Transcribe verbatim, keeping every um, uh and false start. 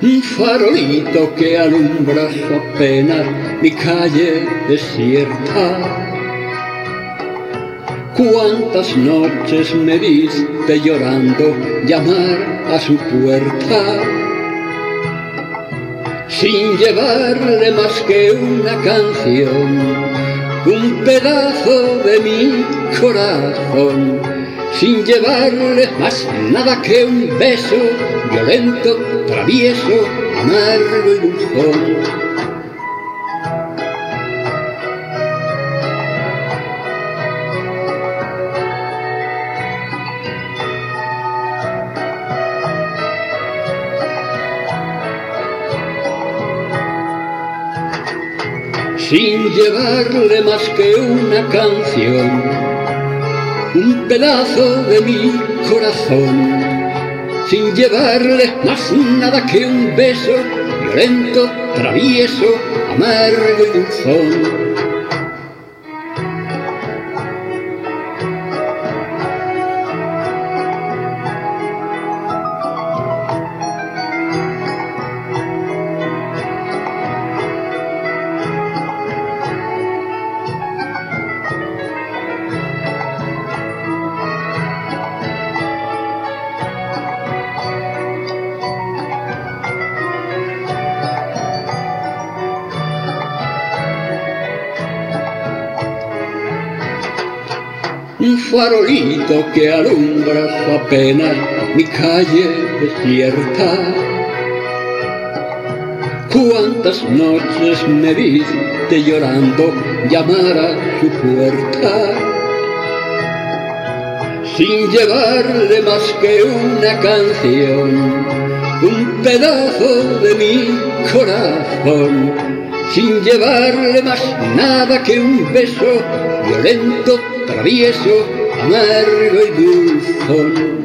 un farolito que alumbra apenas mi calle desierta. Cuántas noches me viste llorando llamar a su puerta, sin llevarle más que una canción, un pedazo de mi corazón, sin llevarle más nada que un beso violento, travieso, amargo y dulzón. Sin llevarle más que una canción, un pedazo de mi corazón, sin llevarle más nada que un beso violento, travieso, amargo y dulzón. Un farolito que alumbra apenas mi calle desierta. Cuántas noches me viste llorando llamar a su puerta, sin llevarle más que una canción, un pedazo de mi corazón, sin llevarle más nada que un beso violento, travieso, amargo y dulzón.